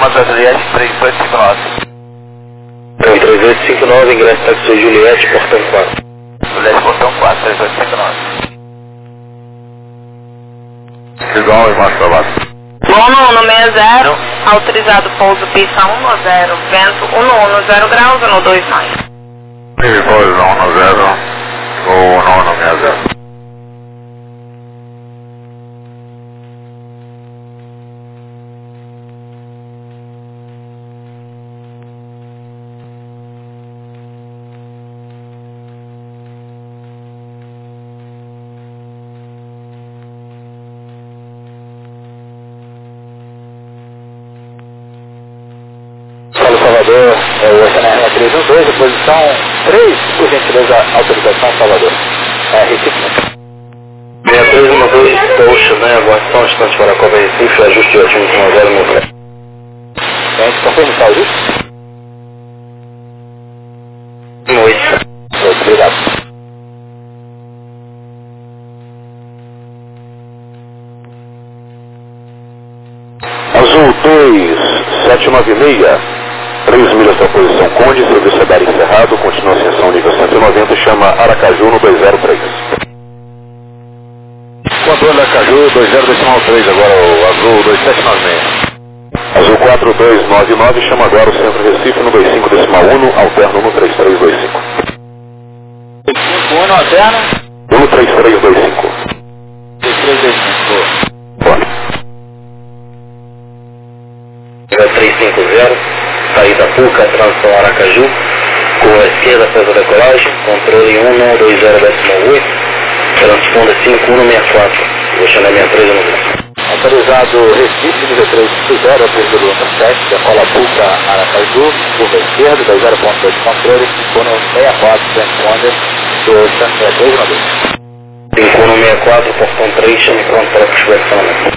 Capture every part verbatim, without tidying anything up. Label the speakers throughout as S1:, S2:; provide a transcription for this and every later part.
S1: comando Juliette três oito cinco nove.
S2: três oito cinco nove, ingresso táxi Juliette, portão quatro.
S1: Juliette, portão quatro, três oito cinco nove.
S2: Igual e mais trabalho.
S3: Nono no sessenta, autorizado pouso pista um no zero, vento um no um zero graus, um no dois mais.
S2: Tive pouso um no zero, ou não no sessenta. Salvador, é o S N R três um dois, posição três, por gentileza, autorização Salvador. É, Recife. seis três um dois, Ocean, né, aguardação, instante para a Copa Recife, ajuste de oito um zero no pré. Gente, confirme, saúde? oito. Obrigado. Azul dois sete nove seis. três milhas da posição Conde, serviço radar encerrado, continua ascensão nível cento e noventa, chama Aracaju no dois zero três. Controle Aracaju dois zero três, agora o Azul dois sete nove seis. Azul quatro dois nove nove, chama agora o Centro Recife no dois cinco um, alterno no três três dois cinco.
S1: cinco um, alterno?
S2: No três três dois cinco.
S1: três três dois cinco.
S2: Boa. três cinco zero. Saída Puca, transição Aracaju, curva esquerda, após a decolagem, controle um nove dois zero oito, transponda cinco um seis quatro, vou chamar minha três no grupo. Autorizado Recife, nível três cinco zero, após o sete, decola Puca, Aracaju, curva esquerda, dois zero ponto dois, controle, cinco um seis quatro, transponda do Santos três no grupo. cinco um seis quatro, portão três, chame pronto para a conversão.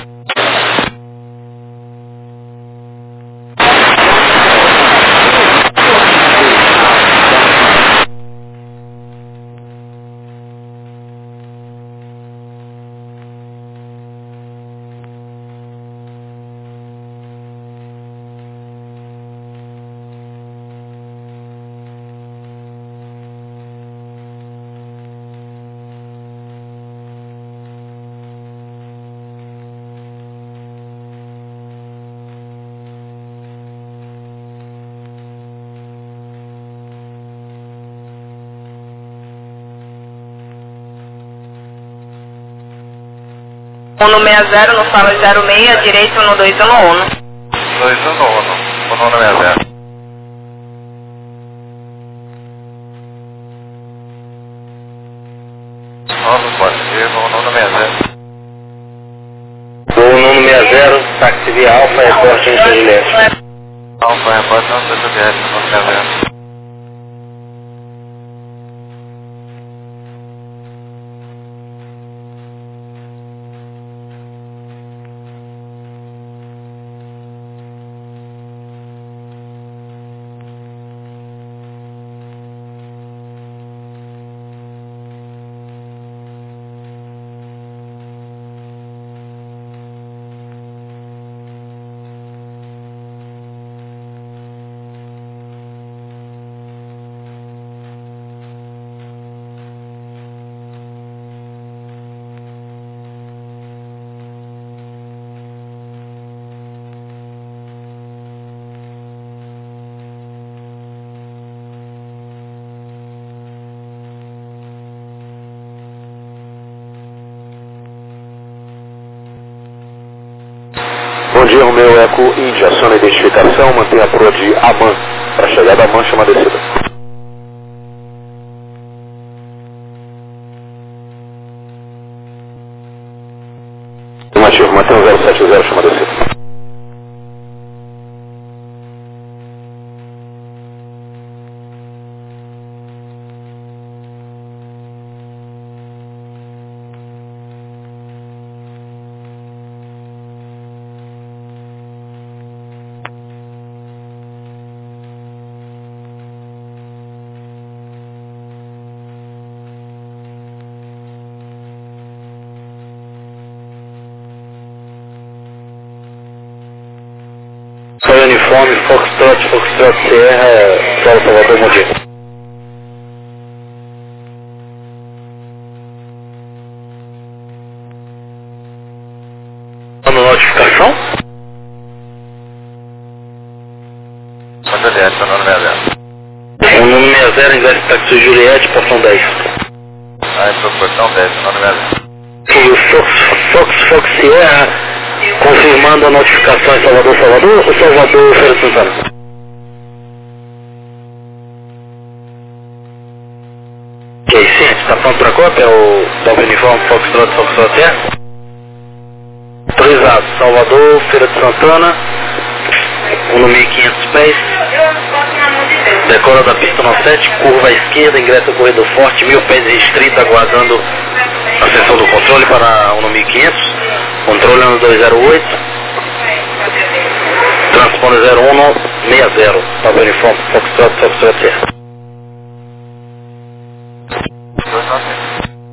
S3: um no sessenta, no sala zero seis, direito no dois um no um.
S1: dois um no um, o nono é zero. Nono pode ser, o nono é zero.
S2: O nono sessenta, táxi via Alfa, reporte em Juliette.
S1: Alfa, repórter no Juliette, o nono é zero.
S2: Bom dia, Romeu Eco Índia, aciona a identificação, mantenha a proa de Aman, para chegar da Mancha, uma descida. Afirmativo, mantenha o zero sete zero, chama a descida. uniforme Foxtrot, Foxtrot Sierra, Solo Salvador, bom dia. Notificação?
S1: Manda direto, seu nome é zero.
S2: O número seis zero, ingresso táxi Juliette, portão dez.
S1: Ah, então portão dez, seu nome é zero.
S2: E o Fox, Fox, Fox Sierra, confirmando a notificação em Salvador, Salvador ou Salvador, Feira de Santana? Ok, sim, está pronto para a cópia? O Top Uniforme Foxtrot, Foxtrot Sierra? Autorizado, Salvador, Feira de Santana, um mil e quinhentos pés, decora da pista no sete, curva à esquerda, ingressa o corredor forte, mil pés restrito, aguardando a sessão do controle para um mil e quinhentos, controle ano dois zero oito, transponder zero um seis zero, Top Uniforme Foxtrot, Foxtrot Sierra.
S1: dois nove seis.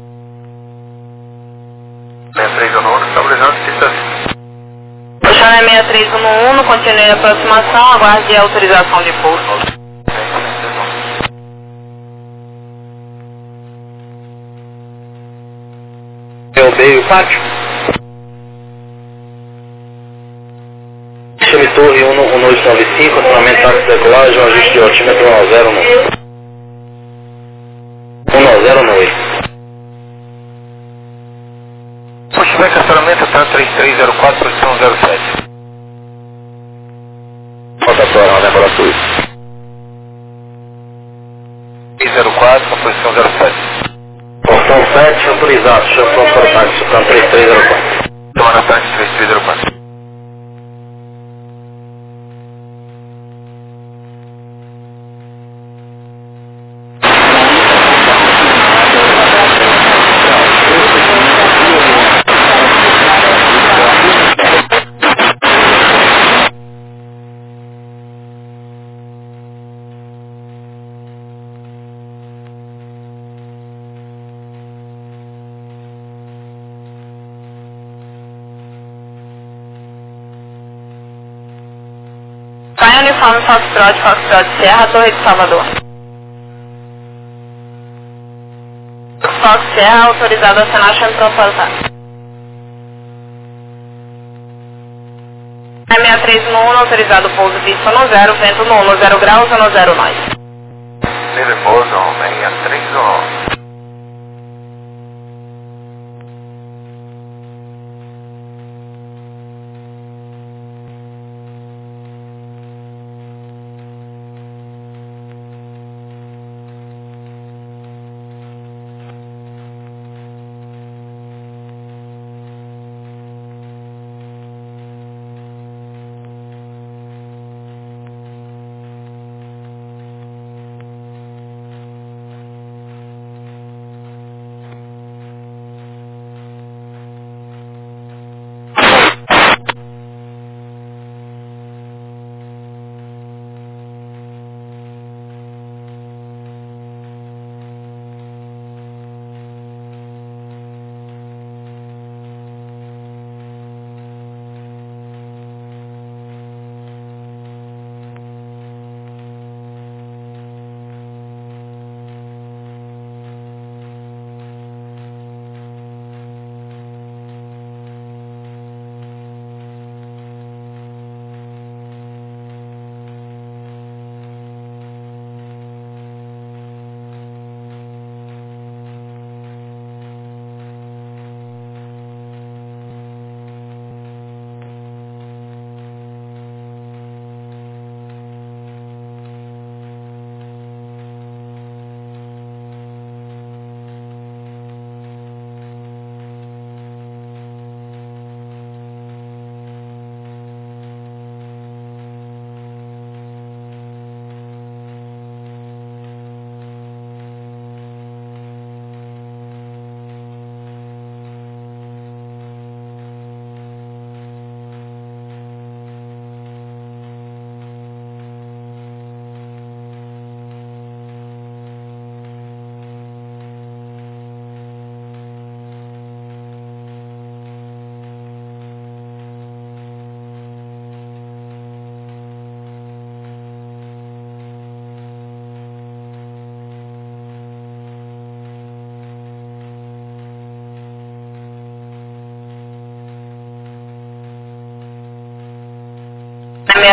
S1: sessenta e três no uno, estabilizando distância.
S3: Puxando é seis três um um, continue a aproximação, aguarde a autorização de pouso.
S2: Eu dei o pátio. Chame Torre um dois nove cinco, acionamento táxi decolagem, um ajuste de altímetro um zero um zero oito.
S1: Pushback acionamento tá três três zero quatro, posição zero sete.
S2: Rotatória, laboratório.
S1: três zero quatro, posição zero sete.
S2: Portão sete, autorizado, chama para o táxi, portão três três zero quatro.
S1: Tomando táxi três três zero quatro.
S3: Sai uniforme Foxtrot, Foxtrot Sierra, Torre de Salvador. Fox Sierra, autorizado a acionar chame transportado. seis três um um, autorizado pouso pista no zero, vento no um, zero graus, no zero nove.
S1: Nervoso, seis três um.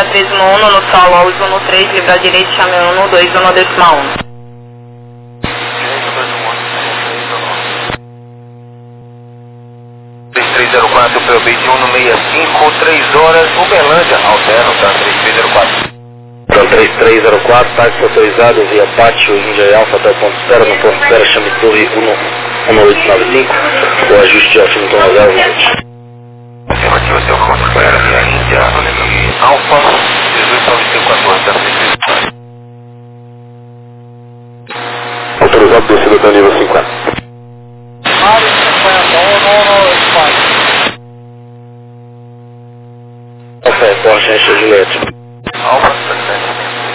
S3: três um um, no solo, aos um três, livre à direita, chame um dois um, decimal um.
S1: três três zero quatro, P O B de um seis cinco, três horas, Uberlândia, altera, tá, três três zero quatro.
S2: Então três três zero quatro, táxi autorizado via Pátio, Índia e Alfa até o ponto espera, no ponto espera, chame Torre um oito nove cinco, o ajuste de altímetro zero vinte.
S1: Afirmativo, seu ponto espera via Índia, Alfa, dezoito nove cinco quatorze, tá, três três zero quatro.
S2: Autorizado descida até nível cinquenta.
S4: Mário cinquenta, um nono espaço.
S2: Alfa, Porsche, enche Juliette.
S1: Alfa, sete.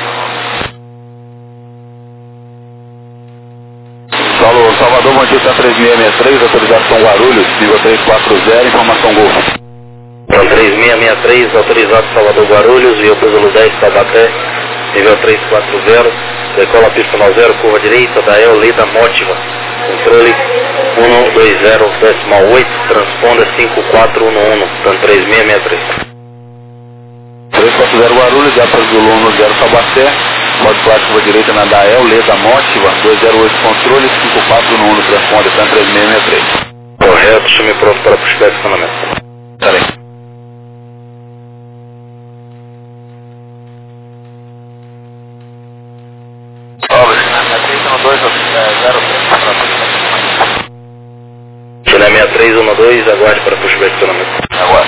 S5: Alô, Salvador, bom dia, tá três seis seis três, autorização Guarulhos, nível três quatro zero, informação Golfo.
S2: Então três seis seis três, autorizado Salvador Guarulhos, via Puzzle dez, Tabaté, nível três quatro zero, decola pista nove zero, curva direita, da El Leda Mótiva, controle um dois zero, decimal oito, transponda cinco quatro um um, então três seis seis três.
S5: três quatro zero Guarulhos, Japas do Luno zero Tabaté, modo plástico curva direita na Dael, Leda Mótiva, dois zero oito controle, cinco quatro um um, transponda, então três seis seis três.
S2: Correto, chame pronto para puxar estacionamento.
S5: Peraí.
S2: Chile seis três um dois, aguarde para puxar estacionamento.
S1: Agora.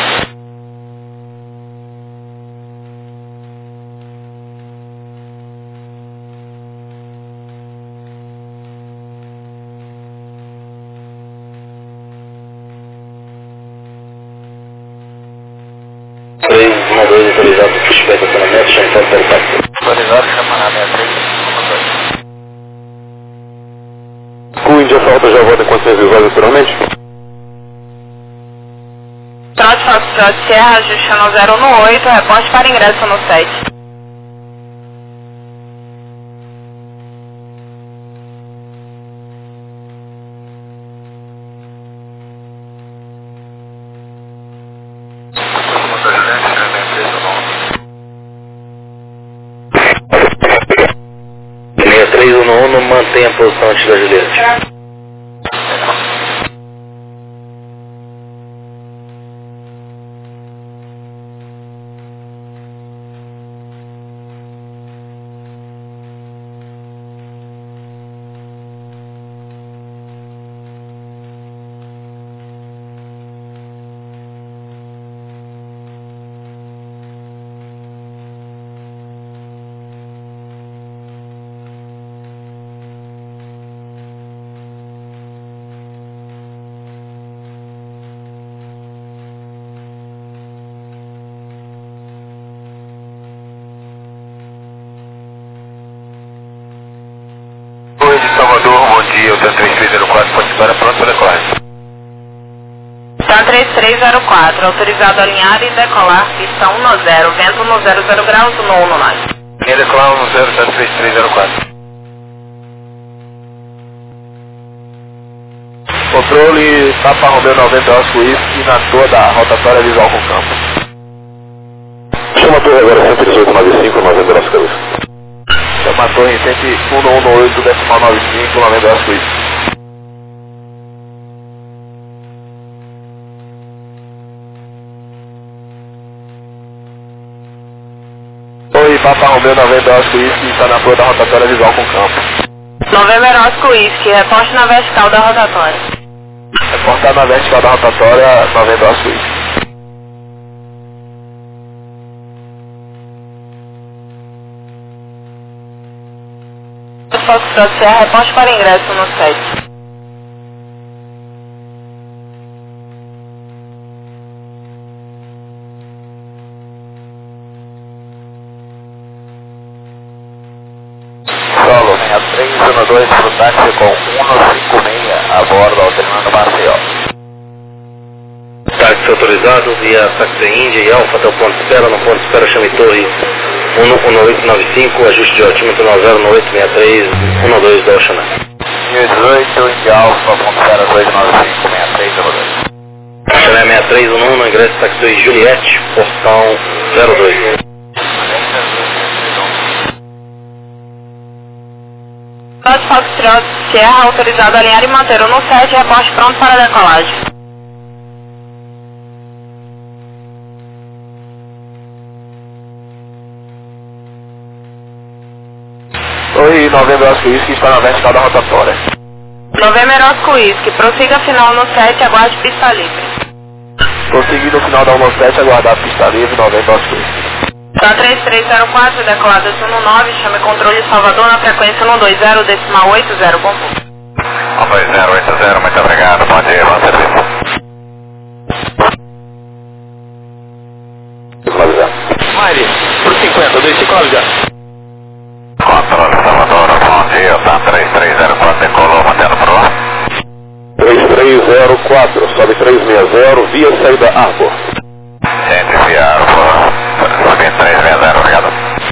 S2: três um dois, autorizado para puxar estacionamento, chame pronto para o táxi.
S1: Autorizado, chama na sessenta e três um dois.
S2: O Índia Salta já volta com vocês visuais anteriormente?
S3: Trote Foxtrot Sierra, ajuste no zero um oito, reponte para ingresso no sete.
S2: seis três um um, mantenha a posição antes da Juliette.
S1: Oi, de Salvador, bom dia, o três três zero quatro, pode espera, pronto para decolar.
S3: Tá três três zero quatro, autorizado a alinhar e decolar, pista um zero, vento no zero zero graus, no um nove.
S1: Linha decolar um zero, tá três três zero quatro.
S5: Controle Papa Romeo noventa Osco Whisky na toda a rotatória visual com campo.
S2: Chama a torre agora cento e dezoito nove cinco, noventa Osco Whisky.
S5: Chama a torre cento e um oito, decimal nove cinco, noventa Osco Whisky. Oi, Papa Romeo noventa Osco Whisky está na toda a rotatória visual com campo.
S3: November Osco Whisky, reponte na vertical da rotatória.
S5: Reportar na vertical da rotatória noventa Osco Whisky.
S3: Foxtrot Sierra, reponte para ingresso no sete.
S1: Solo, linha três um dois, para o táxi com um cinco seis, a bordo, alternando Maceió.
S2: Táxi autorizado via Taxi Índia e Alfa até o ponto de espera, no ponto de espera chame Torre um oito nove cinco, ajuste de altímetro nove zero nove oito seis três um dois do Ocean.
S1: mil e dezoito, Índia Alfa, ponto zero dois nove cinco seis três zero dois.
S2: Chame seis três um um, no ingresso Taxi Juliette, portão zero dois.
S3: Foxtrot, Sierra, autorizado a alinhar e manter o no sete, reporte pronto para decolagem.
S1: Oi, Novembro Oscar Whisky está na vertical da rotatória.
S3: Novembro Oscar Whisky, prossiga final no sete, aguarde pista livre.
S1: Prosseguindo o final da um sete, aguardar a pista livre, Novembro Oscar Whisky.
S3: Tá três três zero quatro, decolada um nove, chame controle Salvador na frequência um dois zero, decimal oito zero, bom voo.
S1: um dois zero oito zero, muito obrigado, bom dia, bom serviço. Maire, por cinquenta, dois cinco aviar.
S5: Controle Salvador, bom dia, tá três três zero quatro, decolou, mantendo pro ar.
S1: três três zero quatro, sobe três seis zero, via saída Arbor.
S5: Gente, via Arbor, sobe três seis zero, obrigado.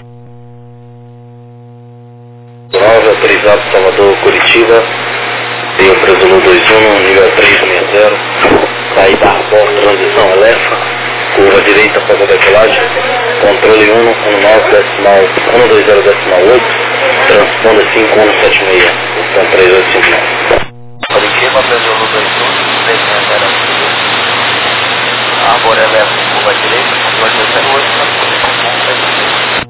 S2: nove, autorizado Salvador, Curitiba, tem o Presumo dois um, nível três seis zero, saída Arbor, transição Alefa, curva direita após a decolagem, controle um um nove decimal um dois zero decimal oito, transponder cinco um sete seis, então três oito cinco nove.
S5: Curitiba, Presumo dois um, três seis zero, Arbor Alefa, curva direita, controle dois zero oito, transponder cinco um sete seis.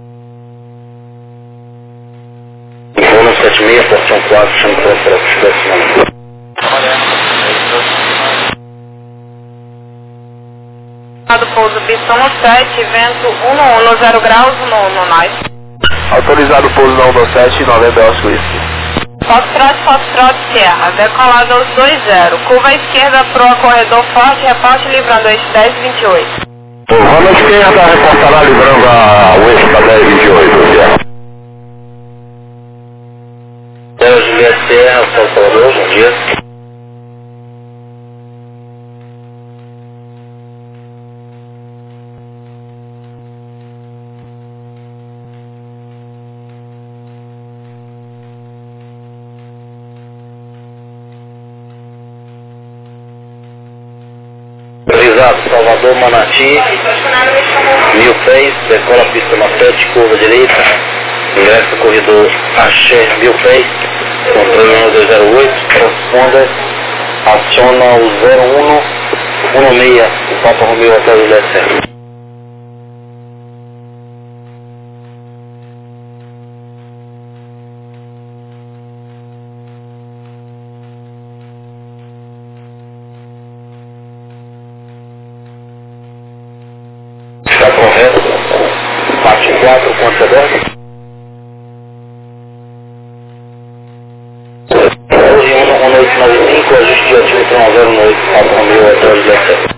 S2: um sete seis, portão quatro, chame pronto para estacionamento.
S3: Do pouso pista um sete, vento um um, zero graus, um um, nós.
S1: Autorizado pouso na um sete, Novembro Oscar Whisky.
S3: Foxtrot, Foxtrot, Sierra, decolado aos dois zero, curva à esquerda pro corredor forte, reporte livrando eixo dez vinte e oito.
S1: Curva à esquerda, reportará livrando a Whisky dez vinte e oito, Sierra.
S2: Hotel Juliette Serra, Salvador, bom dia. Autorizado Salvador, Manati, mil pés, decola pista na sete, curva direita, ingressa corredor Axé, mil pés, controle um dois zero oito, transponder, aciona o zero um um seis, o Papa Romeo até o Juliette. Está correto, parte quatro, quanto é dez? Hoje um oito nove cinco, ajuste de altímetro um zero oito, Papa Romeo até o Juliette.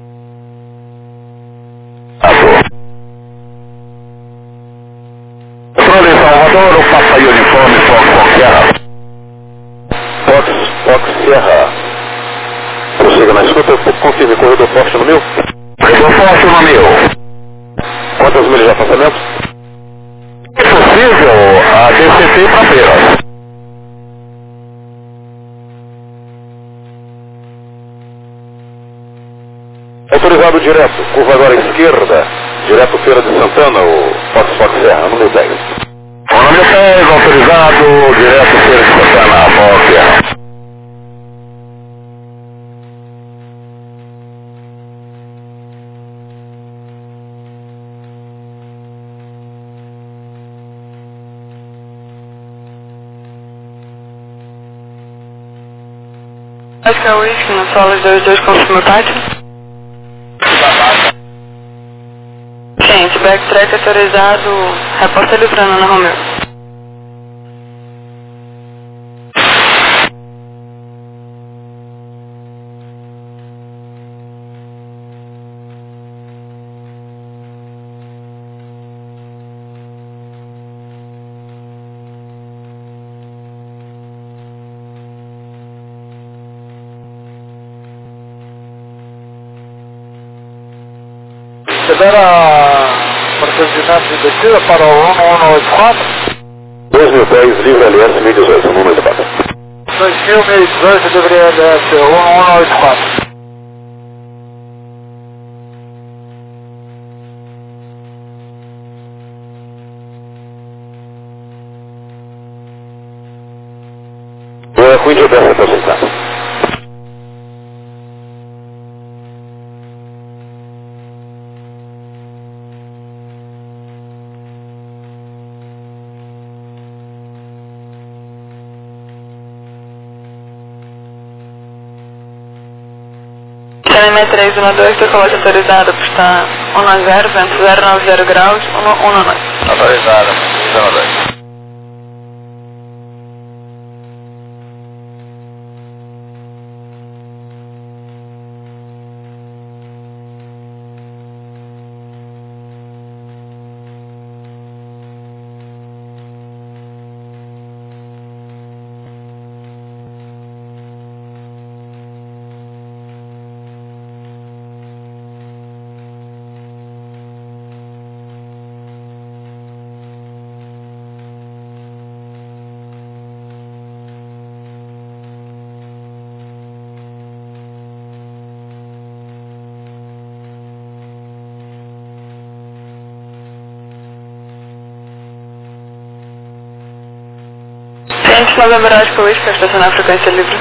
S1: Controle Salvador, o Papa Uniforme, Fox Fox Sierra. Fox Fox Sierra. Prossiga na escuta, confirme corredor forte no mil. Corredor forte no mil. Quantas milhas de afastamento? É possível a D C T para Feira. Autorizado direto, curva agora à esquerda, direto Feira de Santana, o Fox Fox Serra, número dez. O número dez, autorizado, direto Feira de Santana, Fox Serra.
S3: Acho que é o Whisky, no solo dois dois, confirma o táxi. Gente, backtrack autorizado, reporta livrando na Romeo.
S4: Libera procedimento de descida para o um um oito quatro.
S1: dois mil e dez, livre L S mil e dezoito, número de bata.
S4: dois mil e dezoito, livre L S um um oito quatro.
S1: Eco Índia desce até o cinquenta.
S3: Cinema três um dois, decolagem autorizada, pista um zero, vento zero nove zero graus, um nove.
S5: Autorizada, um dois.
S3: Ciente nove Average Police para estacionar a frequência livre.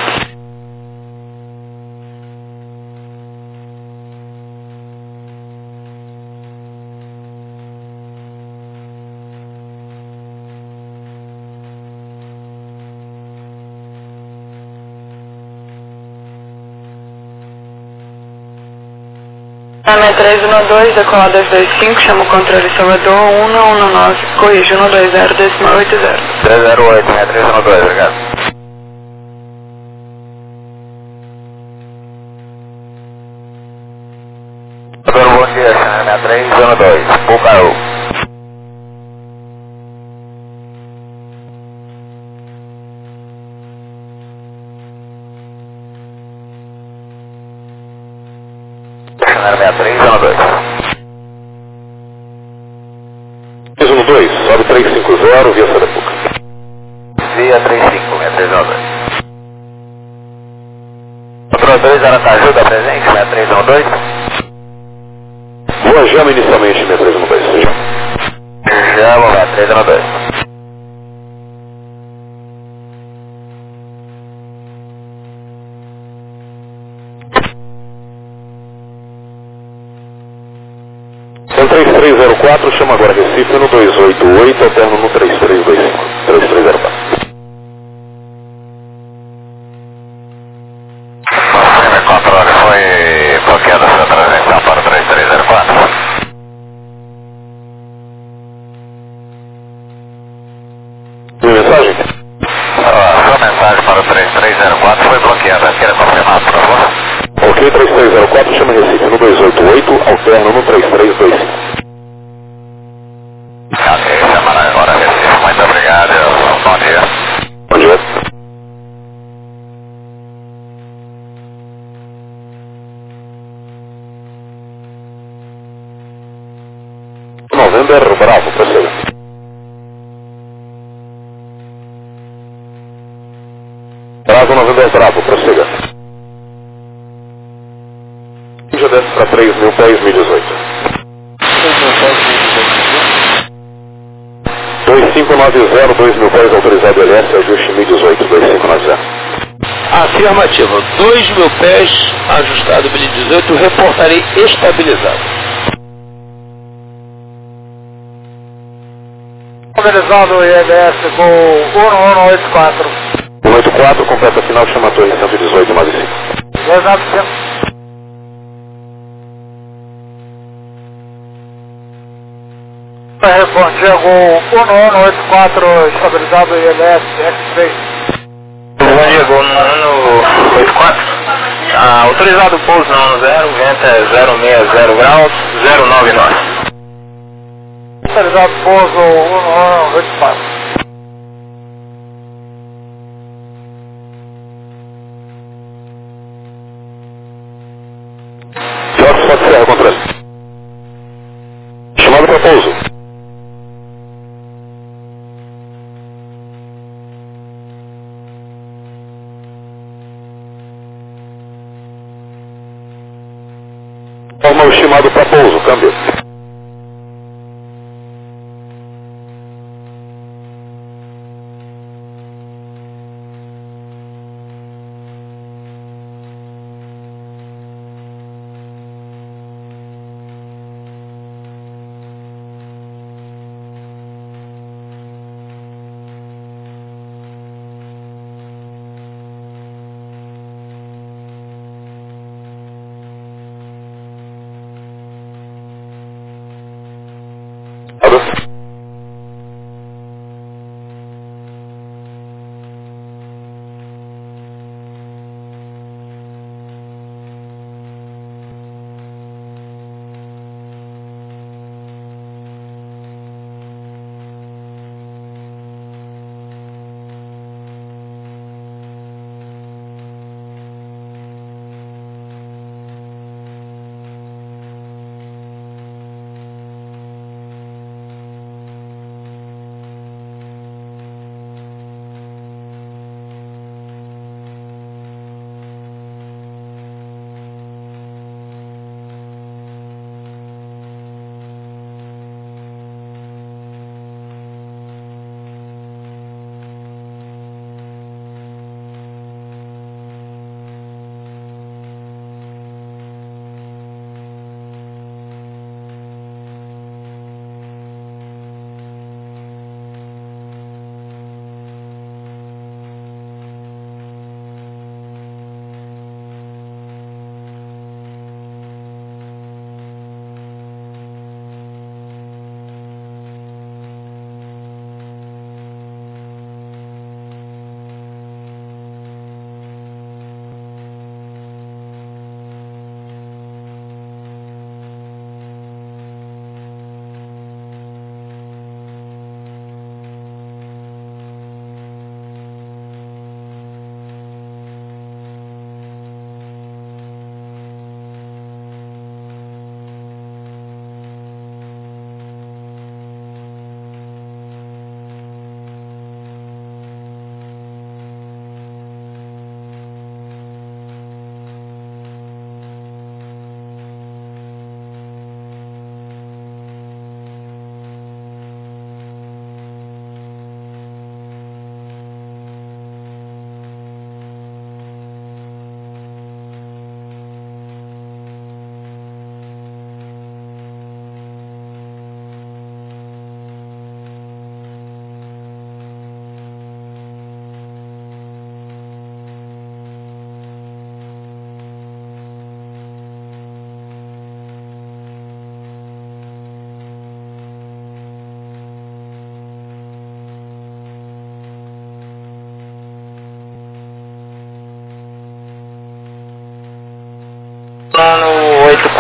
S3: Cinema três um dois, decolar dois dois cinco, chama o controle Salvador um um nove, corrige um dois zero, decimal oito zero.
S5: três zero oito, né? três um dois, obrigado. Doutor, bom dia, Cinema três um dois, Bucaú. Cinema três um dois.
S1: três um dois, sobe três cinco zero, via Sarapuca.
S5: Via três cinco, três um dois. Controle dois, Aracaju, da presente, né? três um dois.
S1: Boa Jama inicialmente, minha três um dois, seja.
S5: Já, vamos lá, três um dois.
S1: São três três zero quatro, chama agora Recife no dois oito oito, alterno no três três dois cinco. três três zero quatro.
S5: O controle foi bloqueado a sua transmissão para o três três zero quatro.
S1: Minha mensagem?
S5: A sua mensagem para o três três zero quatro foi bloqueada. Queira confirmar, por favor?
S1: Ok, três três zero quatro, chama Recife no dois oito oito, alterno no três três dois cinco.
S5: Ok, chamar agora Recife. Muito obrigado. Bom dia.
S1: Bom dia. November, Bravo, prossiga. Bravo, November, Bravo, prossiga. Já desce para três mil pés, mil e dezoito. dois cinco nove zero, dois mil pés, autorizado L S, ajuste mil e dezoito, dois cinco nove zero.
S6: Afirmativa. dois mil pés, ajustado mil e dezoito, reportarei estabilizado.
S4: Estabilizado I L S com um um oito quatro.
S1: um oito quatro, completa final, chama a torre cento e dezoito, nove cinco.
S4: dois novecentos. Respondia com um um oito quatro, estabilizado I L S, X três.
S2: Bom dia, Gol no oito quatro. Ah, autorizado pouso no um zero, vento é zero seis zero graus, zero nove nove.
S4: Estabilizado pouso um um oito quatro.
S1: Fox, Fox, Serra, controle. Chamado para pouso. Forma o estimado para pouso, câmbio.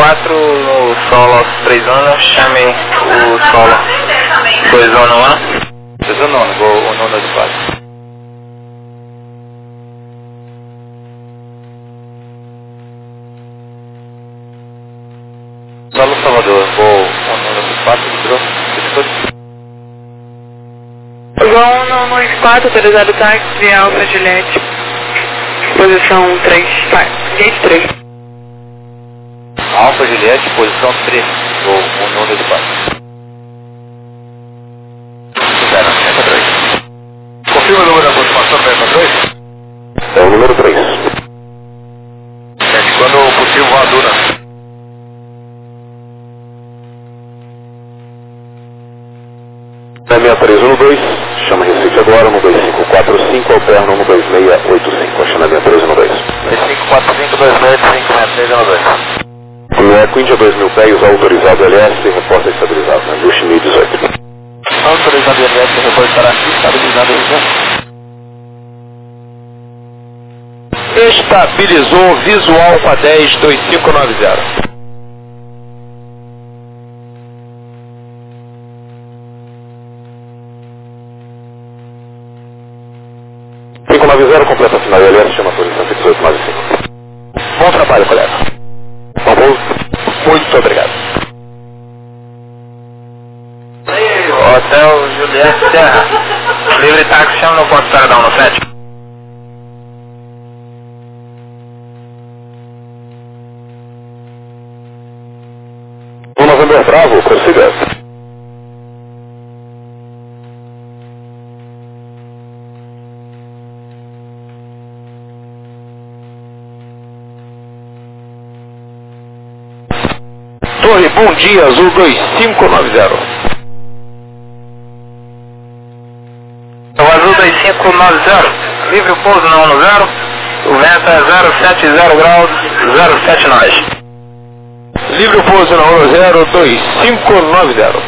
S2: quatro no solo três anos, chame o solo dois anos lá.
S5: dois anos, vou o nono de quatro. Solo Salvador, vou o nono de quatro, entrou.
S3: Igual no, no quatro, autorizado táxi, Alfa Juliette. Posição três, tá, gate três.
S5: Alfa Juliette, posição três, vou o nono de quatro. zero, sessenta e três. Confirma o número da aproximação do sessenta e três?
S1: É o número três.
S5: É, quando possível, voadora.
S1: É seis três um dois, chama Recife agora, no dois cinco quatro cinco, alterna no dois seis oito cinco, acionamento três um dois.
S5: dois cinco quatro cinco dois seis cinco três um dois.
S1: No Eco Índia dois mil pés, autorizado L S, reporta estabilizado, na Juche mil e dezoito.
S5: Autorizado L S, reportará estabilizado em
S6: Estabilizou visual com a dez dois cinco nove zero.
S1: cinco nove zero, completa final L S, chama a posição dezoito nove cinco.
S6: Bom trabalho, colega.
S1: Bom voo.
S6: Muito obrigado.
S2: Hotel Juliette Serra. Livre táxi, chama no ponto Paradão no sete.
S1: um November Bravo, prossiga.
S6: Torre Bom Dia Azul dois cinco nove zero.
S2: O Azul dois cinco nove zero. Livre pouso na um zero. O vento é zero sete zero graus, zero sete nós.
S6: Livre pouso na um zero dois cinco nove zero.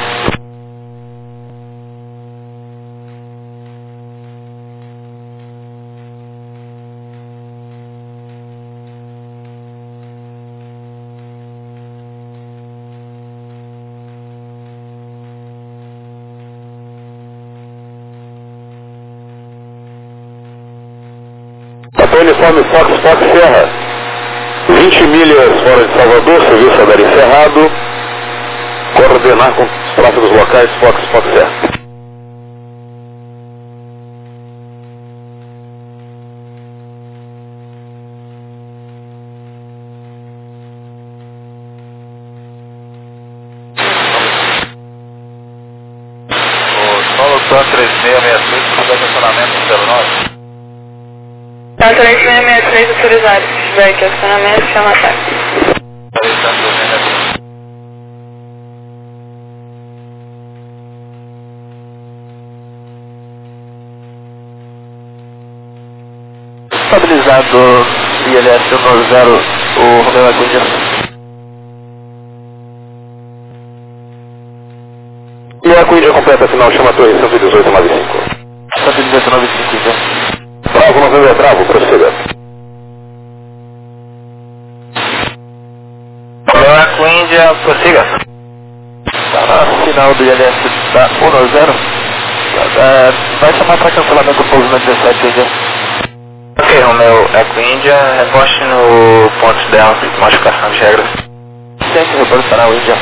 S1: Papel uniforme Fox Fox Serra. vinte milhas fora de Salvador, serviço a dar encerrado. Coordenar com os tráfegos locais Fox Fox Serra.
S5: O solo Tan três seis seis seis, para estacionamento zero nove.
S3: Tá três seis seis três autorizado. Se tiver aqui acionamento, chama táxi.
S5: Estabilizado I L S um zero, o Romeo Aguinha.
S1: E a Índia completa final, chama a torre cento e dezoito nove cinco.
S5: cento e dezoito nove cinco, já.
S1: Bravo, November Bravo, prossiga.
S2: Eco Índia, prossiga.
S5: Tá na final do I L S da um zero. É, vai chamar para cancelamento do pouso na dezessete ainda.
S2: Ok, Romeu, Eco Índia, reboste no ponto dela, modificação de regras.
S5: Sempre reportará o Índia.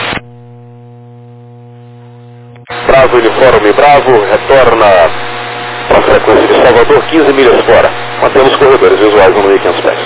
S1: Bravo, uniforme Bravo, retorna para a frequência de Salvador, quinze milhas fora. Mantemos corredores visuais no mil e quinhentos pés.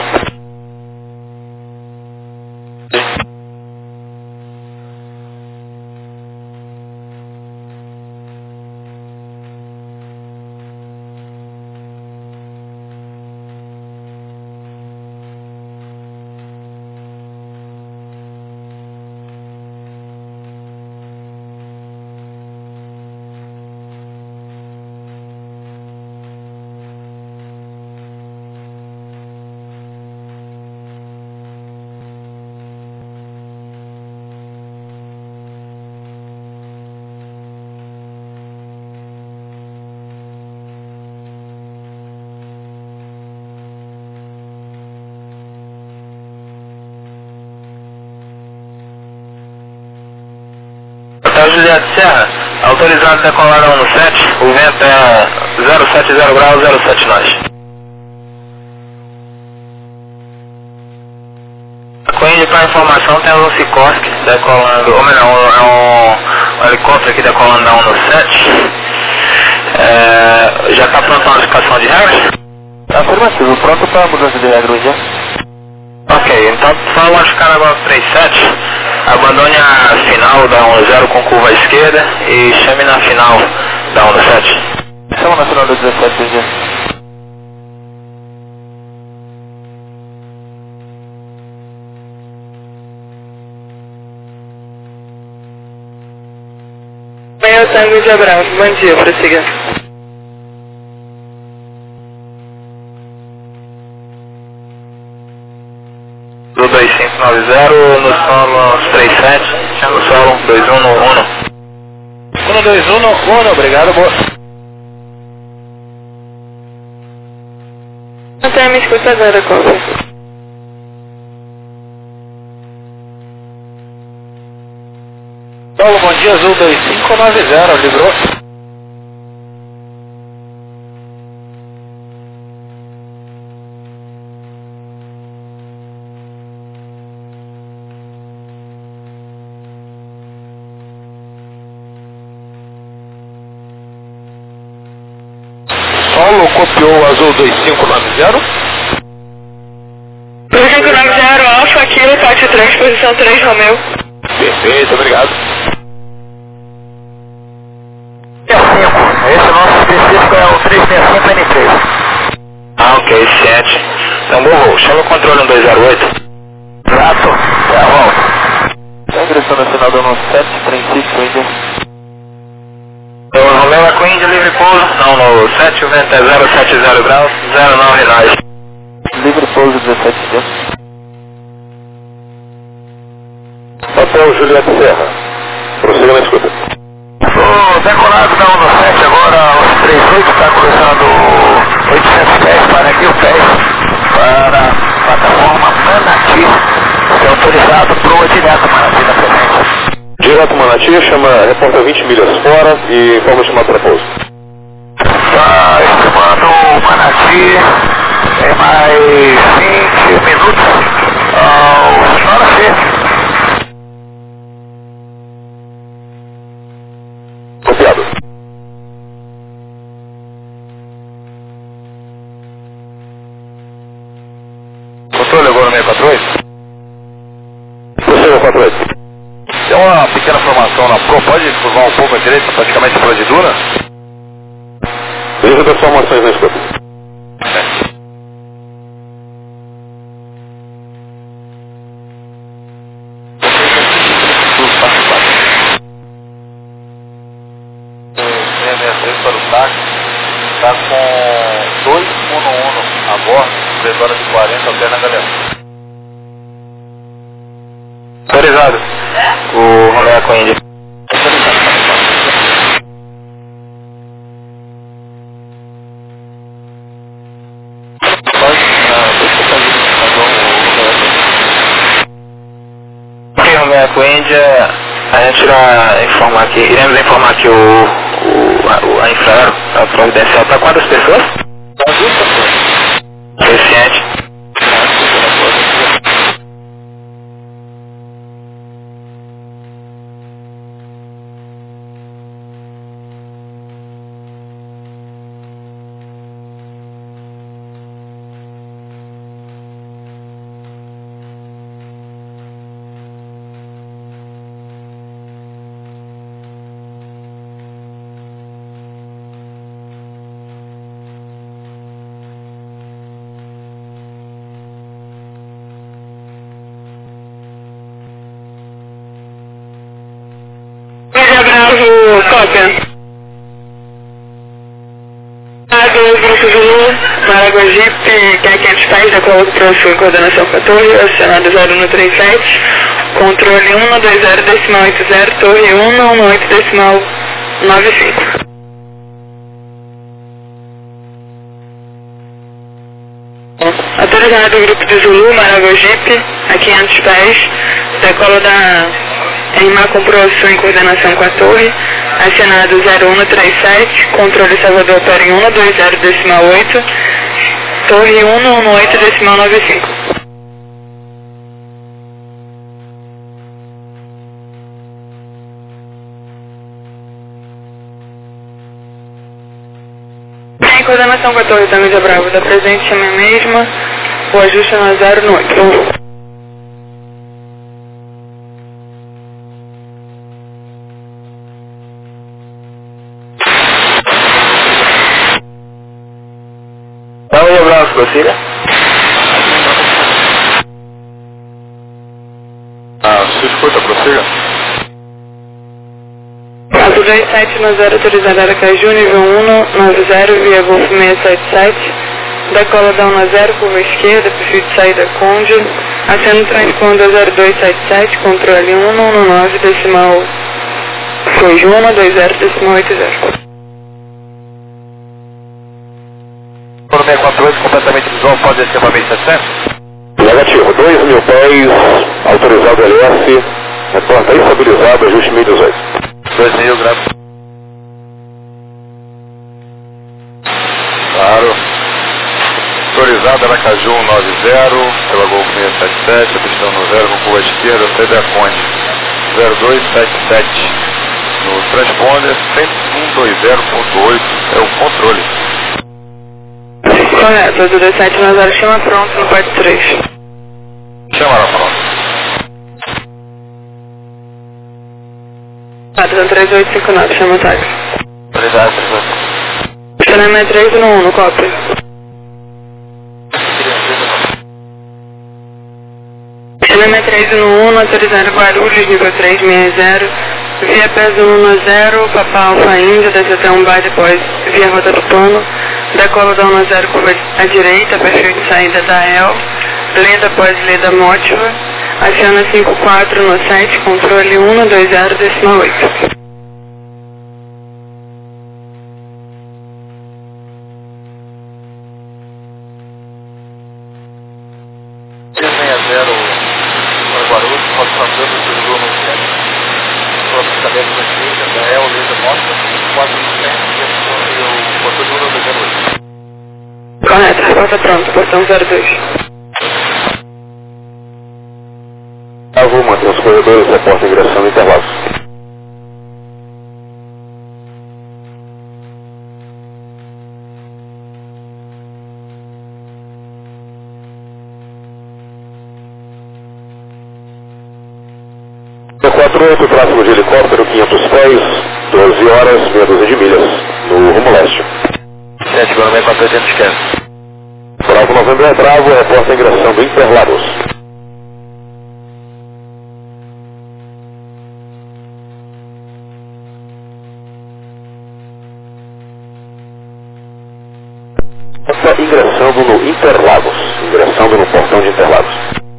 S2: Juliette Serra, autorizado a decolar a um no sete, o vento é zero sete zero graus, zero sete nós. Coimbra, para informação, temos um Sikorsky decolando, ou melhor, é um, um helicóptero aqui decolando a um no sete. É, já está pronta a notificação de regras?
S1: Afirmativo, pronto para a mudança de regra hoje,
S2: Ok, então só notificar agora o três sete, abandone a final da um zero com curva à esquerda e chame na final da um sete.
S1: Chama na final do dezessete hoje.
S3: Meio Tango de Abraão, bom dia, prossiga.
S2: Do dois cinco nove zero, no solo três sete, chama o solo dois um no um.
S6: um dois um no um, obrigado, boa.
S3: Não tem me escuta agora, Copa.
S6: Paulo, bom dia, Azul dois cinco nove zero, livrou. Solo copiou o Azul dois cinco nove zero.
S3: dois cinco nove zero, Alfa, Kilo, Táxi três, posição três, Romeu.
S6: Perfeito, obrigado.
S1: Esse nosso específico é o trezentos e sessenta e cinco N três.
S2: Ah, ok, sete. Então, borrou. Chama o controle um dois zero oito.
S1: Exato, é a volta. Está ingressando na final do nosso sete, Francisco, Índia.
S2: O Romeu é com Índia, livre pouso. Não, no sete, o vento é zero sete zero graus, zero nove nós.
S1: Livre pouso dezessete dias.
S5: Hotel Juliette Serra. Prossiga na escuta.
S1: O decolado da um no sete agora, os trinta e oito, está cruzando oitocentos pés para mil pés para a plataforma Manati, que é autorizado para o direto Manati na frente.
S5: Direto Manati, chama, reporta vinte milhas fora e informa o chamado para pouso.
S1: Está estimando o Manati em mais vinte minutos ao final da frente.
S5: Copiado.
S6: Controle agora no seis quatro oito.
S5: Prossiga quatro oito.
S6: Tem uma pequena formação na Pro, pode curvar um pouco à direita, praticamente para de dura?
S5: Veja das formações na escuta.
S6: Para o táxi, está com dois Uno Uno a bordo, três horas e quarenta até na galera.
S2: Autorizado. O Romeu é com Índia. Ok, Romeu é com Índia. A gente irá informar aqui, iremos informar aqui o, o, a, a infraero, a providencial, para quantas pessoas? Suficiente.
S3: Bravo, cópia. Do Grupo Zulu, Maragogipe, que é quinhentos pés, da qual trouxe coordenação quatorze, acionado zero no trinta e sete, controle um no dois zero decimal oito zero, torre um no um oito decimal nove cinco. Autorizado do Grupo de Zulu, Maragogipe, a quinhentos pés, decola da em Macon Pro Sul, em coordenação com a torre, acionado zero um trinta e sete, controle Salvador para em um dois zero decimal oito, torre um um oito decimal noventa e cinco. Em coordenação com a torre Tamisa Bravo, da presente chama a mesma, o ajuste no zero no oito.
S1: Tamisa Bravo, prossiga.
S5: Ah, se escuta, prossiga.
S3: Passo dois sete no zero autorizado Aracaju, nível um nove zero, via Golf seiscentos e setenta e sete, decola da um zero, curva esquerda, perfil de saída Conde, acendo transponder zero dois sete sete, controle um um nove decimal dois um dois zero decimal oito zero.
S5: Por seis quatro oito, completamente visual, pode descer para mil e setecentos?
S1: Negativo, dois mil pés, autorizado L S, reporta estabilizado, ajuste mil e dezoito.
S5: dois mil graus. Claro. Autorizado Aracaju um nove zero, pela Golf seiscentos e setenta e sete, pistão no zero com curva esquerda, saída Conde zero dois sete sete. No transponder cento um dois zero ponto oito é o controle.
S3: Correto, oito dois sete no zero, chama pronto no parte três.
S5: Chama lá pronto.
S3: quatro três oito cinco nove, chama o táxi.
S5: Autorizado, autorizado.
S3: Estacionamento três no um, no cópia. Estacionamento três no um, autorizado Guarulhos, nível três seis zero, via peso um um zero, Papa Alfa Índia, desce até um bar depois via Rota do Pano, decola da um zero, curva à direita, perfil de saída da E L, leda após leda Mótiva, aciona cinco quatro no sete, controle um dois zero decimal oito.
S5: três seis zero para Guarulhos, pode fazer o seu no centro. Próximo cabeça da esquerda, da E L, leda Mótiva, quatro e o controle um dois zero oito.
S3: Correto, resposta pronta, portão zero dois.
S1: Bravo, mantém os corredores, reporta ingressão intervalos. quatro oito, tráfego de helicóptero, quinhentos pés, doze horas, meia dúzia de milhas, no rumo leste.
S5: sete, Guarulhos, quatro oitocentos, esquece.
S1: Bravo Novembro é Bravo, reporta ingressão do Interlagos. Ingressando no Interlagos, ingressando no portão de Interlagos.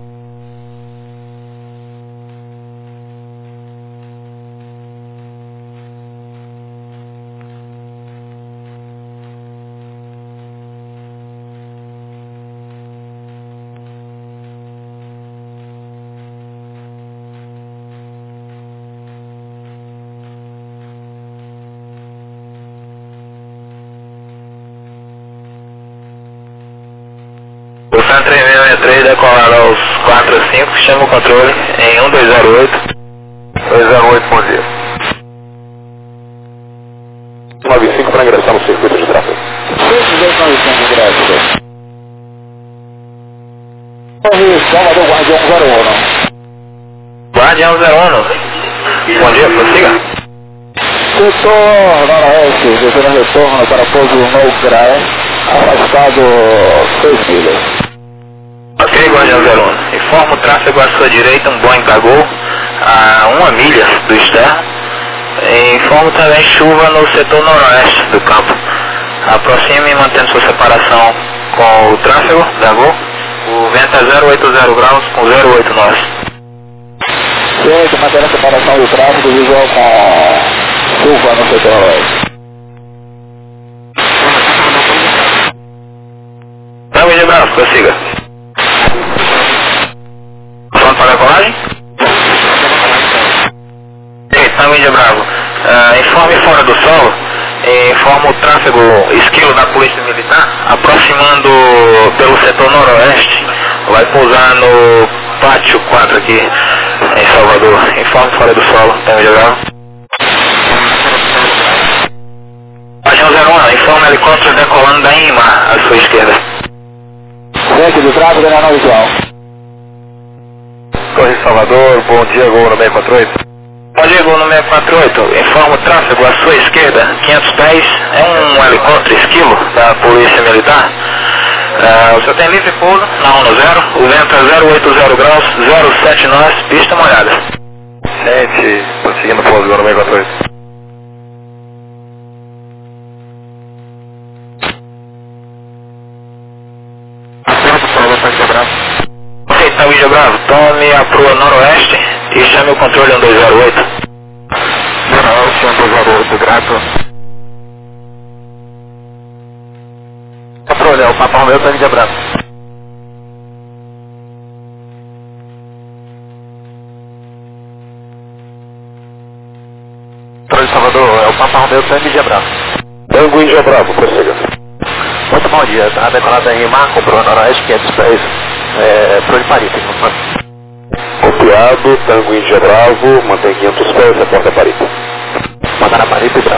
S2: O San três mil e três decolado aos quatro cinco, chama o controle em um dois zero oito.
S5: dois zero oito, bom dia.
S1: nove cinco para ingressar no circuito de tráfego.
S4: dois nove cinco, graças. Correio, Salvador, Guardião zero um.
S2: Guardião zero um. Bom dia, prossiga.
S4: Setor Noroeste, descendo retorno para pouso no Graé, afastado seis milhas.
S2: Ok, Guardião zero um. Informa o tráfego à sua direita, um Boeing Gol a uma milha do externo. Informo também chuva no setor noroeste do campo. Aproxime mantendo sua separação com o tráfego da Gol. O vento é zero oito zero graus com zero oito nós.
S4: Certo, mantendo a separação do tráfego visual com chuva no setor noroeste.
S2: Nome de Bravo, prossiga. Pronto para a colagem?
S7: informa o tráfego esquilo da Polícia Militar, aproximando pelo setor noroeste, vai pousar no pátio quatro aqui, em Salvador. Informe fora do solo, tem vídeo gravo. Página zero um, informa helicóptero decolando da Inmar, à sua esquerda.
S4: Frente do tráfego na visual.
S5: Torre Salvador, bom dia, gol no seis quatro oito.
S7: Bom dia, gol no seis quatro oito, informa o tráfego à sua esquerda, quinhentos pés, é um helicóptero esquilo da Polícia Militar. Uh, o senhor tem livre pouso na um no zero, o vento é zero oito zero graus, zero sete nós, pista molhada.
S5: Gente, prosseguindo pouso, gol no seis quatro oito.
S7: Aceitar o vídeo bravo, tome a proa noroeste e chame o controle um dois zero oito.
S5: Noroeste um dois zero oito, grato. Controle, é o Papa Romeu, tá vídeo bravo. Controle Salvador, é o Papa Romeu, tá vídeo bravo.
S1: Tango Índia Bravo, prossiga.
S5: Muito bom dia, tá decolada em Mar, comprou noroeste, quinhentos pés, é, pro de Paripe, por favor.
S1: Copiado, Tango Índia Bravo, mantém quinhentos pés, reporta Paripe.
S5: Mandar a Paripe, bravo.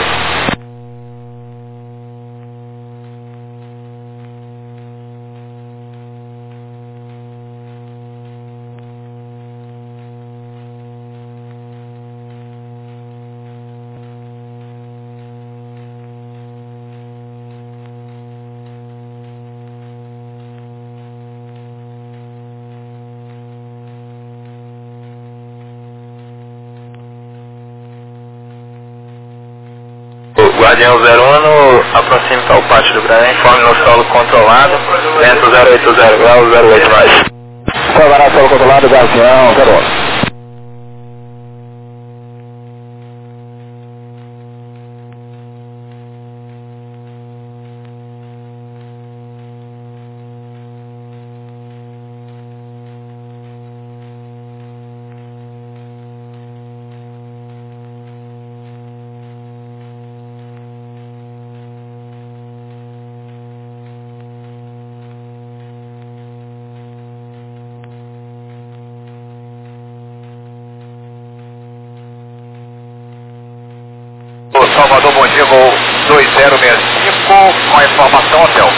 S7: Guardião zero um, aproxime-se ao pátio do Grande, informe no solo controlado, vento zero oito zero graus, zero oito nós.
S4: Salvará solo controlado, Guardião zero um.
S5: Salvador, bom dia, gol dois zero seis cinco, com a informação hotel.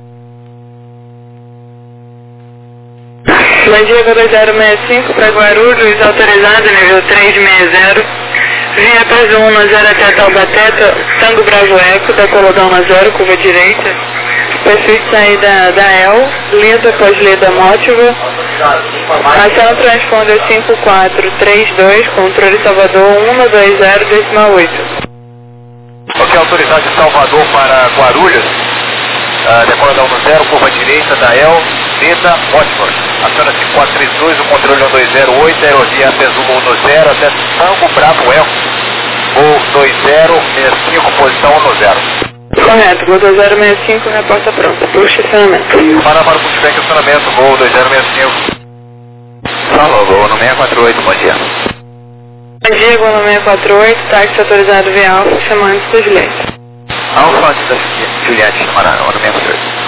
S3: Bom dia, gol dois zero seis cinco para Guarulhos, autorizado, nível três seis zero. Via Paz um no zero até Taubaté, Tango Bravo Eco, decolodão na zero, curva direita. Perfil de saída da E L, lida após lida mótiva. Ação transponder cinco quatro três dois, controle Salvador um dois zero decimal oito.
S5: Ok, autorizado de Salvador para Guarulhos, uh, decoladão no zero, curva direita da E L, lida mótiva. Aciona cinco quatro três dois, o controle um dois zero oito, aerovia Pesul um no zero, até Tango Bravo Eco, gol dois zero seis cinco, posição um no zero.
S3: Correto, gol dois zero seis cinco, reporta pronta, para o estacionamento.
S5: Para para o pushback estacionamento, gol dois zero seis cinco. Salve, gol no seis quatro oito, bom dia.
S3: Bom dia, gol no seis quatro oito, táxi autorizado via Alfa, chamando dos leitos.
S5: Alfa antes da Juliette, Maranhão, no seis quatro oito.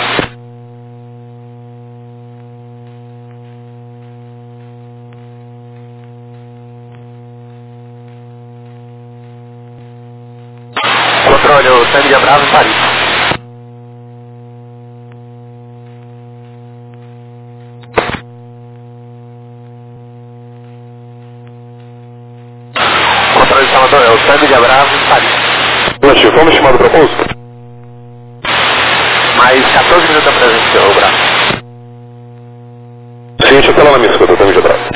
S5: Controle, o Sangue de Bravo em Paris. Controle de Salvador, é o Sangue de Bravo em Paris.
S1: Relativo, como chamado para pouso?
S5: Mais quatorze minutos da presença, o Bravo.
S1: Seguinte, até lá na minha escuta, Tango Índia Bravo.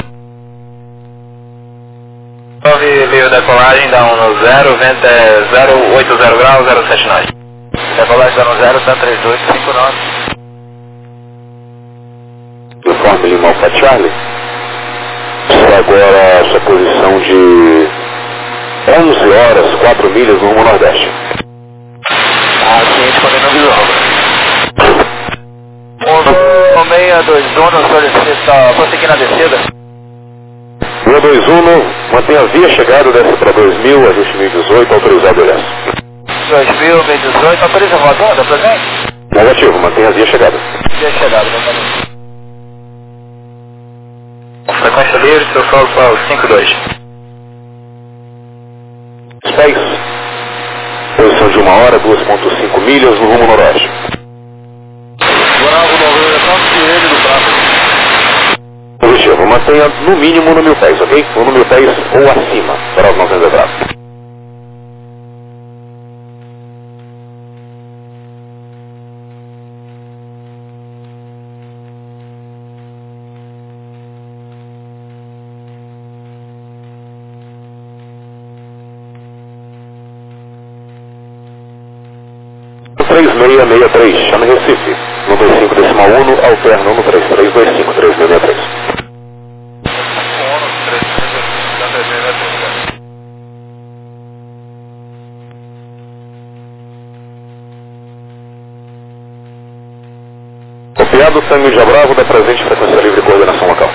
S7: nove meio decolagem, dá um no zero, vento é zero oito zero graus, zero sete nós.
S5: Decolagem dá no zero, dá três dois cinco nove.
S1: Informe Lima Alfa Charlie. Está agora a sua posição de onze horas, quatro milhas no rumo nordeste.
S5: Ah, ciente, podendo visual. um seis dois um, solicita prosseguir na descida.
S1: Via dois um, mantém a via chegada, desce para dois mil, ajuste mil e dezoito, autorizado o resto.
S4: dois mil, meio dezoito, autoriza a voadora, tá presente?
S1: Negativo, mantenha a via chegada.
S4: Via chegada, vamos.
S7: Frequência livre, seu solo para o cinco dois.
S1: Space. Posição de uma hora, dois ponto cinco milhas no rumo noroeste.
S5: Bravo, Novembro, tanto que ele do tráfego.
S1: Positivo, mantenha no mínimo no mil pés, ok? Ou no mil pés ou acima, para os novecentos Bravo. três seis seis três, chame Recife. Número cinco decimal um, alterna no três três dois cinco, três seis seis três. Copiado, Tango de Bravo, da presente frequência livre e coordenação local.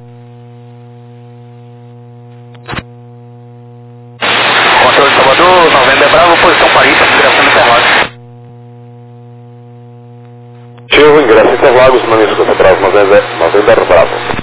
S7: Controle de Salvador, Novembro Bravo, posição Paris, direção Interlagos.
S1: Ativo, ingresso Interlagos, na minha escuta Bravo, Novembro Bravo.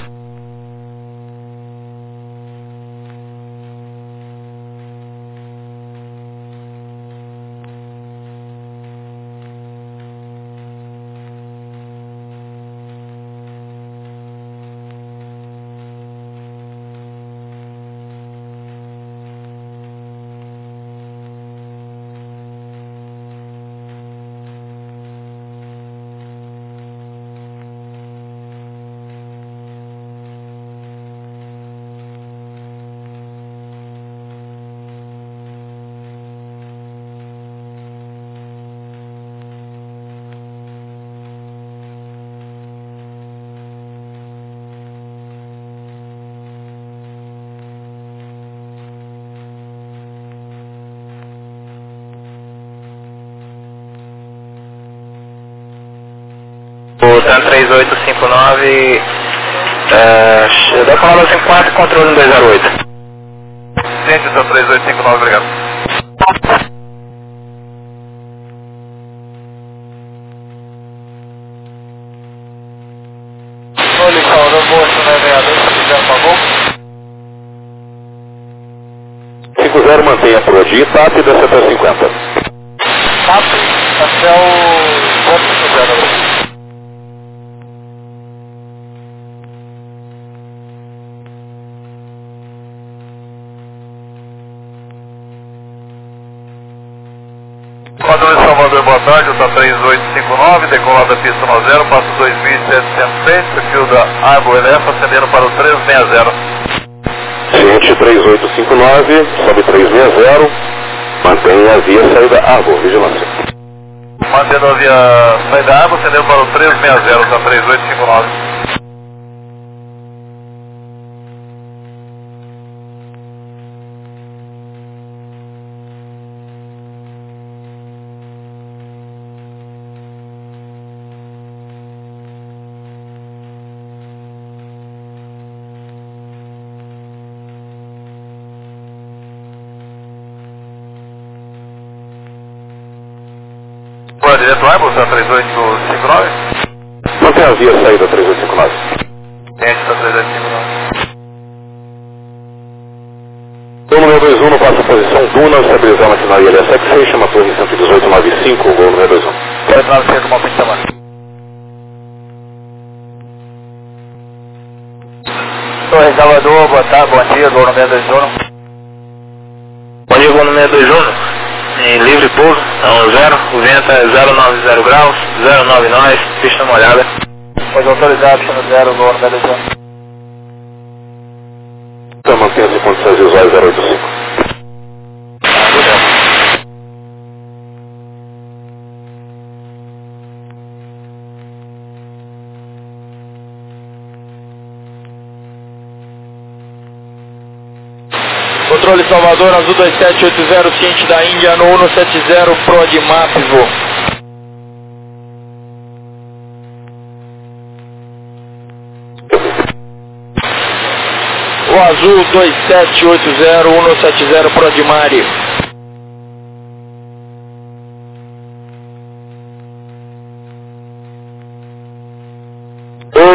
S7: O TAN três oito cinco nove, é, decolada cinco quatro, controle um dois zero oito.
S5: Gente, TAN três oito cinco nove, obrigado.
S4: Olha, Salvador, boa, se não é meia-noite, se quiser, por favor.
S1: cinco zero, mantenha por dia, T A P, desce até cinquenta.
S4: T A P até o ponto cinco zero.
S5: Controle de Salvador, boa tarde, TAN três oito cinco nove, decolada pista um zero, passo dois mil e setecentos e seis, perfil da Arbo Elefa, ascendendo para o três seis zero.
S1: Ciente três oito cinco nove, sobe três seis zero, mantenha a via saída Arbo, vigilância.
S5: Mantendo a via saída Arbo, ascendendo para o três seis zero, TAN três oito cinco nove. Boa, direto Arbo, TAN três oito cinco nove.
S1: Mantenha a via saída três oito cinco nove.
S5: Gente, TAN três oito cinco nove.
S1: Gol número dois um, no passo posição Duna, estabilizando aqui na I L S X, chama Torre cento e dezoito noventa e cinco, gol número dois um.
S4: três nove cinco, uma pista mais. Torre Salvador, boa tarde, bom dia, gol número dois um.
S7: Bom dia, gol número dois um. Em livre pouso, é um zero, o vento é zero nove zero graus, zero nove nós, pista molhada.
S4: Pode autorizar, pista no zero, gol número dois um.
S1: Então mantenha as condições visuais zero oito cinco.
S6: Controle Salvador, Azul dois sete oito zero, ciente da Índia, no um sete zero, Pro de Mapvo. O Azul dois sete oito zero, um sete zero, Pro de Mari.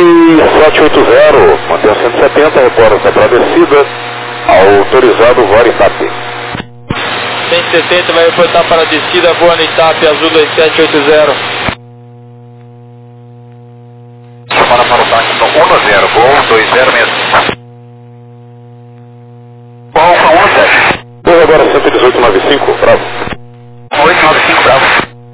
S1: dois sete oito zero, mantém cento e setenta, reporta para a descida, autorizado Vora Itape.
S6: cento e setenta vai reportar para a descida, boa no Itape, azul dois sete oito zero.
S5: Chamada para o táxi no um zero, Gol dois zero seis cinco.
S1: Alfa um sete. Vou agora cento e dezoito noventa e cinco, Bravo.
S7: oito nove cinco, Bravo.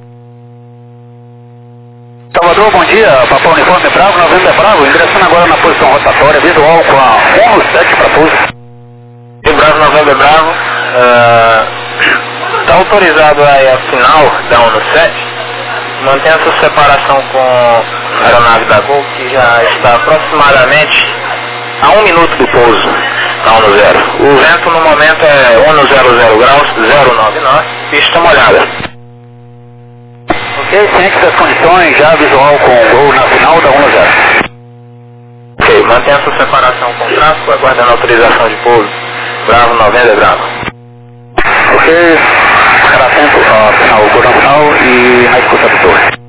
S7: Salvador, bom dia, Papão Uniforme Bravo, Novembro é Bravo, ingressando agora na posição rotatória, visual com a um sete para pouso.
S2: E Bravo, Novembro é Bravo, está uh, autorizado aí a final da um sete, mantém essa separação com a aeronave da Gol, que já está aproximadamente a um minuto do pouso da um zero. O vento no momento é um zero zero graus, zero nove nove, pista molhada.
S7: Ok, ciente das condições, já visual com o Gol na final da um zero.
S2: Ok, mantém essa separação com o tráfego, aguardando a autorização de pouso. Bravo, Novembro é Bravo.
S7: Ok, ficar atento ao final, o cordão final e na escuta do torre.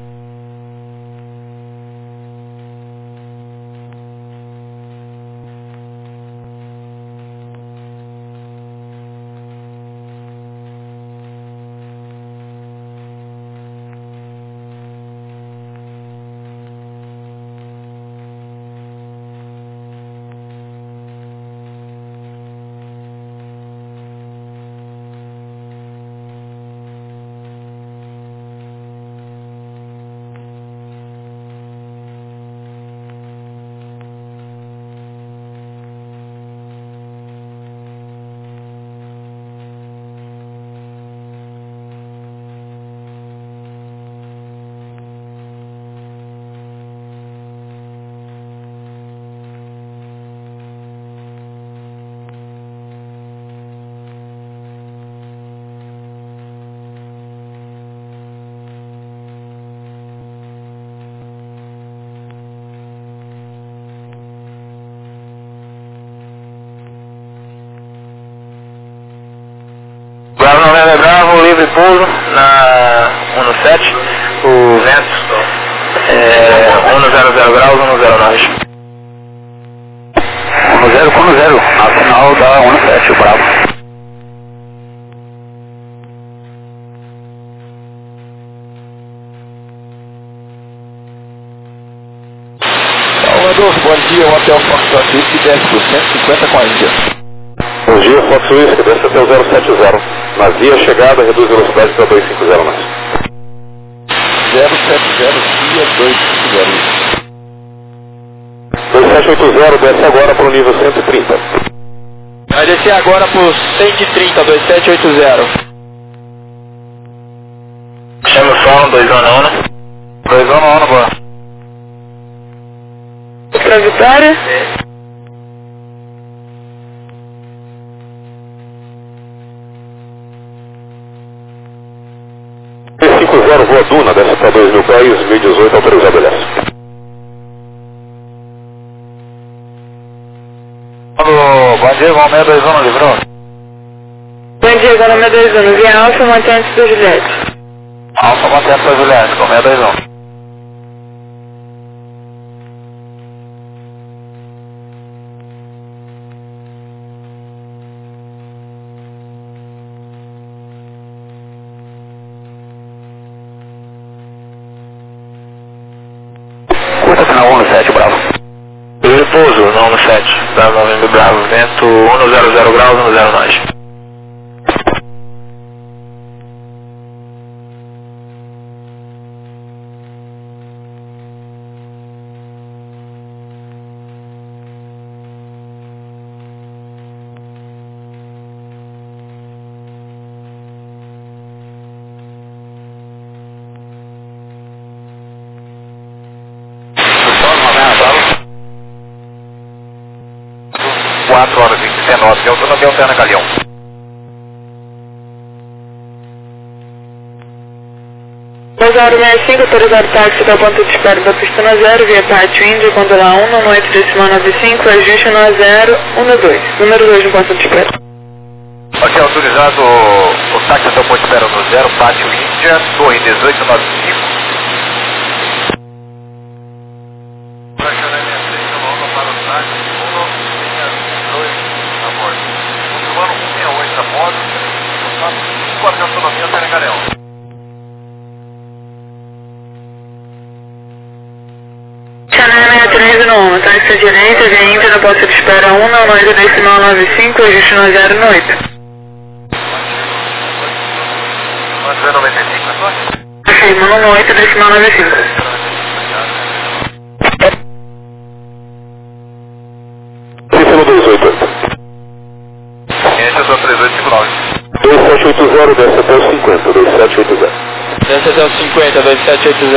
S2: Bravo, Novembro é Bravo, livre pouso na um sete, o vento é um zero zero graus, um zero nove.
S7: um zero com um zero, na final da um sete, o Bravo.
S6: Salvador, bom dia, o Hotel Fox Whisky desce por cento e cinquenta com a Índia.
S1: Bom dia, Fox Whisky, desce até o zero sete zero. Na via chegada, reduz a velocidade para dois cinco zero mais.
S6: zero sete zero, via dois cinco zero.
S1: dois sete oito zero, desce agora para o nível cento e trinta.
S6: Vai descer agora por cento e trinta, dois sete oito zero.
S2: Chama o solo, dois um nono.
S5: dois um nono, boa.
S3: Pra Vitória?
S1: dois cinco zero, Voa Duna, desce para dois mil pés, mil e dezoito, autorizado a desce.
S5: Bom dia, Gol seis dois um, livrou.
S3: Bom dia, Gol seis dois um, via Alfa, mantém antes do Juliette.
S5: Alfa, mantém para Juliette, Gol seis dois um.
S7: Curta final um sete, Bravo.
S2: Livre pouso na um sete, Bravo, Novembro Bravo, vento um zero zero graus, um zero nove.
S5: quatro horas e dezenove, eu estou na Beltrana Galeão.
S3: dois zero seis cinco, autorizado táxi da ponta de espera da pista no zero, via Pátio Índia, gondola um, no noite decimal noventa e cinco, ajuste no zero um dois, número dois no ponto de espera.
S5: Ok, autorizado o, o táxi da ponta de espera no zero, Pátio Índia, torre dezoito noventa e cinco.
S3: Força Gerência, vem indo no posto de espera um, não oito decimal nove cinco, ajuste no zero no oito. Afirma no oito decimal nove cinco.
S1: Símbolo dois oito oito.
S5: Esse é só três oito cinco nove.
S1: dois sete oito zero, desce até o cinquenta, dois sete oito zero.
S6: Desce até o cinquenta, dois sete oito zero.